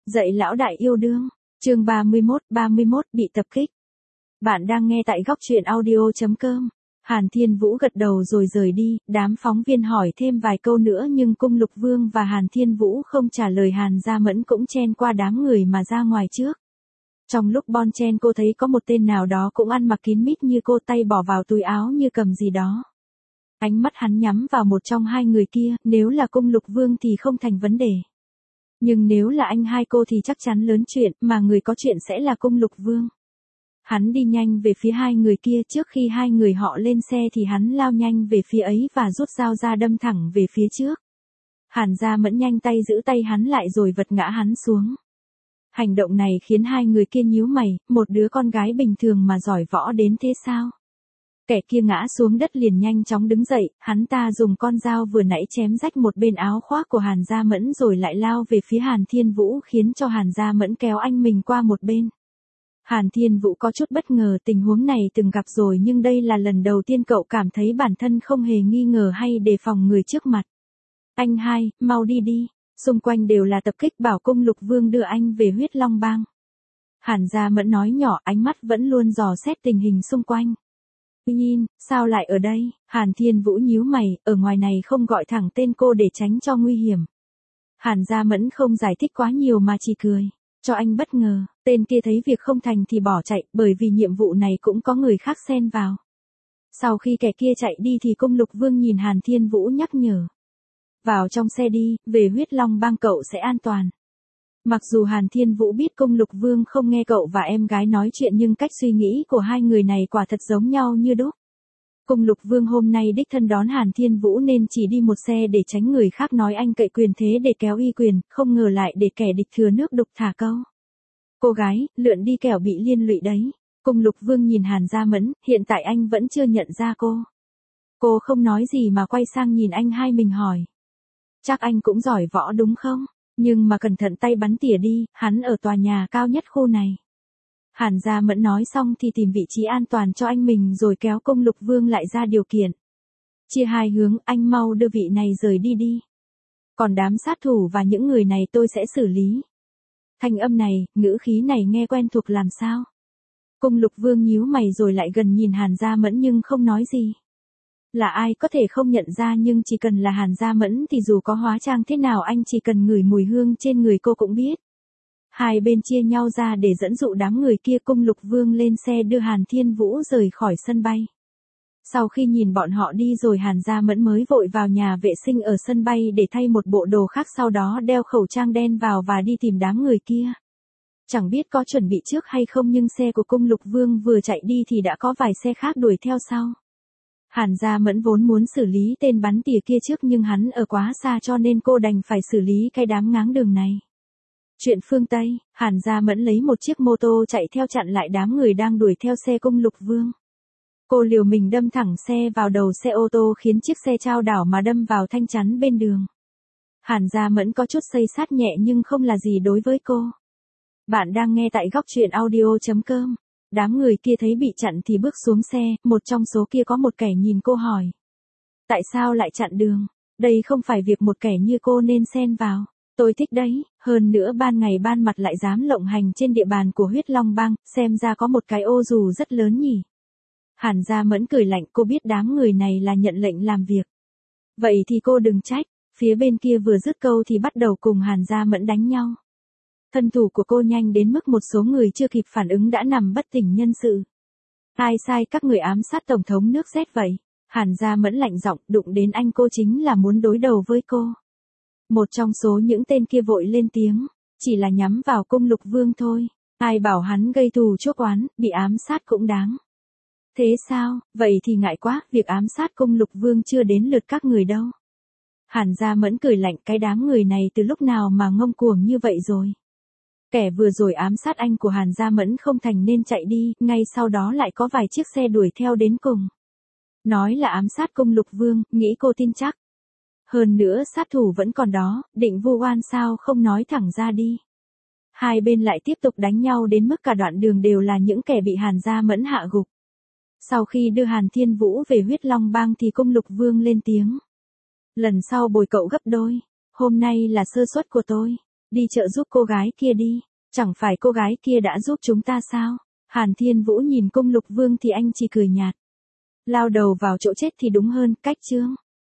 Dạy lão đại yêu đương, chương 31 bị tập kích. Bạn đang nghe tại góc truyện audio.com. Hàn Thiên Vũ gật đầu rồi rời đi, đám phóng viên hỏi thêm vài câu nữa nhưng Cung Lục Vương và Hàn Thiên Vũ không trả lời. Hàn Gia Mẫn cũng chen qua đám người mà ra ngoài trước. Trong lúc bon chen cô thấy có một tên nào đó cũng ăn mặc kín mít như cô, tay bỏ vào túi áo như cầm gì đó. Ánh mắt hắn nhắm vào một trong hai người kia, nếu là Cung Lục Vương thì không thành vấn đề. Nhưng nếu là anh hai cô thì chắc chắn lớn chuyện, mà người có chuyện sẽ là Cung Lục Vương. Hắn đi nhanh về phía hai người kia, trước khi hai người họ lên xe thì hắn lao nhanh về phía ấy và rút dao ra đâm thẳng về phía trước. Hàn Gia Mẫn nhanh tay giữ tay hắn lại rồi vật ngã hắn xuống. Hành động này khiến hai người kia nhíu mày, một đứa con gái bình thường mà giỏi võ đến thế sao? Kẻ kia ngã xuống đất liền nhanh chóng đứng dậy, hắn ta dùng con dao vừa nãy chém rách một bên áo khoác của Hàn Gia Mẫn rồi lại lao về phía Hàn Thiên Vũ, khiến cho Hàn Gia Mẫn kéo anh mình qua một bên. Hàn Thiên Vũ có chút bất ngờ, tình huống này từng gặp rồi nhưng đây là lần đầu tiên cậu cảm thấy bản thân không hề nghi ngờ hay đề phòng người trước mặt. Anh hai, mau đi đi, xung quanh đều là tập kích, bảo Cung Lục Vương đưa anh về Huyết Long Bang. Hàn Gia Mẫn nói nhỏ, ánh mắt vẫn luôn dò xét tình hình xung quanh. Nhìn, sao lại ở đây? Hàn Thiên Vũ nhíu mày, ở ngoài này không gọi thẳng tên cô để tránh cho nguy hiểm. Hàn Gia Mẫn không giải thích quá nhiều mà chỉ cười, cho anh bất ngờ. Tên kia thấy việc không thành thì bỏ chạy, bởi vì nhiệm vụ này cũng có người khác xen vào. Sau khi kẻ kia chạy đi thì Cung Lục Vương nhìn Hàn Thiên Vũ nhắc nhở. Vào trong xe đi, về Huyết Long Bang cậu sẽ an toàn. Mặc dù Hàn Thiên Vũ biết Cung Lục Vương không nghe cậu và em gái nói chuyện nhưng cách suy nghĩ của hai người này quả thật giống nhau như đúc. Cung Lục Vương hôm nay đích thân đón Hàn Thiên Vũ nên chỉ đi một xe để tránh người khác nói anh cậy quyền thế để kéo uy quyền, không ngờ lại để kẻ địch thừa nước đục thả câu. Cô gái, lượn đi kẻo bị liên lụy đấy. Cung Lục Vương nhìn Hàn Gia Mẫn, hiện tại anh vẫn chưa nhận ra cô. Cô không nói gì mà quay sang nhìn anh hai mình hỏi. Chắc anh cũng giỏi võ đúng không? Nhưng mà cẩn thận tay bắn tỉa đi, hắn ở tòa nhà cao nhất khu này. Hàn Gia Mẫn nói xong thì tìm vị trí an toàn cho anh mình rồi kéo Cung Lục Vương lại ra điều kiện. Chia hai hướng, anh mau đưa vị này rời đi đi. Còn đám sát thủ và những người này tôi sẽ xử lý. Thanh âm này, ngữ khí này nghe quen thuộc làm sao? Cung Lục Vương nhíu mày rồi lại gần nhìn Hàn Gia Mẫn nhưng không nói gì. Là ai có thể không nhận ra, nhưng chỉ cần là Hàn Gia Mẫn thì dù có hóa trang thế nào anh chỉ cần ngửi mùi hương trên người cô cũng biết. Hai bên chia nhau ra để dẫn dụ đám người kia. Cung Lục Vương lên xe đưa Hàn Thiên Vũ rời khỏi sân bay. Sau khi nhìn bọn họ đi rồi Hàn Gia Mẫn mới vội vào nhà vệ sinh ở sân bay để thay một bộ đồ khác, sau đó đeo khẩu trang đen vào và đi tìm đám người kia. Chẳng biết có chuẩn bị trước hay không nhưng xe của Cung Lục Vương vừa chạy đi thì đã có vài xe khác đuổi theo sau. Hàn Gia Mẫn vốn muốn xử lý tên bắn tỉa kia trước nhưng hắn ở quá xa cho nên cô đành phải xử lý cái đám ngáng đường này. Chuyện phương Tây, Hàn Gia Mẫn lấy một chiếc mô tô chạy theo chặn lại đám người đang đuổi theo xe Cung Lục Vương. Cô liều mình đâm thẳng xe vào đầu xe ô tô khiến chiếc xe chao đảo mà đâm vào thanh chắn bên đường. Hàn Gia Mẫn có chút xây sát nhẹ nhưng không là gì đối với cô. Bạn đang nghe tại góc truyện audio.com. Đám người kia thấy bị chặn thì bước xuống xe, một trong số kia có một kẻ nhìn cô hỏi. Tại sao lại chặn đường? Đây không phải việc một kẻ như cô nên xen vào. Tôi thích đấy, hơn nữa ban ngày ban mặt lại dám lộng hành trên địa bàn của Huyết Long Bang, xem ra có một cái ô dù rất lớn nhỉ. Hàn Gia Mẫn cười lạnh, cô biết đám người này là nhận lệnh làm việc. Vậy thì cô đừng trách. Phía bên kia vừa dứt câu thì bắt đầu cùng Hàn Gia Mẫn đánh nhau. Thân thủ của cô nhanh đến mức một số người chưa kịp phản ứng đã nằm bất tỉnh nhân sự. Ai sai các người ám sát Tổng thống nước Z vậy? Hàn Gia Mẫn lạnh giọng, đụng đến anh cô chính là muốn đối đầu với cô. Một trong số những tên kia vội lên tiếng, chỉ là nhắm vào Cung Lục Vương thôi. Ai bảo hắn gây thù chuốc oán, bị ám sát cũng đáng. Thế sao, vậy thì ngại quá, việc ám sát Cung Lục Vương chưa đến lượt các người đâu. Hàn Gia Mẫn cười lạnh, cái đám người này từ lúc nào mà ngông cuồng như vậy rồi. Kẻ vừa rồi ám sát anh của Hàn Gia Mẫn không thành nên chạy đi, ngay sau đó lại có vài chiếc xe đuổi theo đến cùng. Nói là ám sát Cung Lục Vương, nghĩ cô tin chắc. Hơn nữa sát thủ vẫn còn đó, định vu oan sao không nói thẳng ra đi. Hai bên lại tiếp tục đánh nhau đến mức cả đoạn đường đều là những kẻ bị Hàn Gia Mẫn hạ gục. Sau khi đưa Hàn Thiên Vũ về Huyết Long Bang thì Cung Lục Vương lên tiếng. Lần sau bồi cậu gấp đôi, hôm nay là sơ suất của tôi. Đi chợ giúp cô gái kia đi. Chẳng phải cô gái kia đã giúp chúng ta sao? Hàn Thiên Vũ nhìn Cung Lục Vương thì anh chỉ cười nhạt. Lao đầu vào chỗ chết thì đúng hơn, cách Trương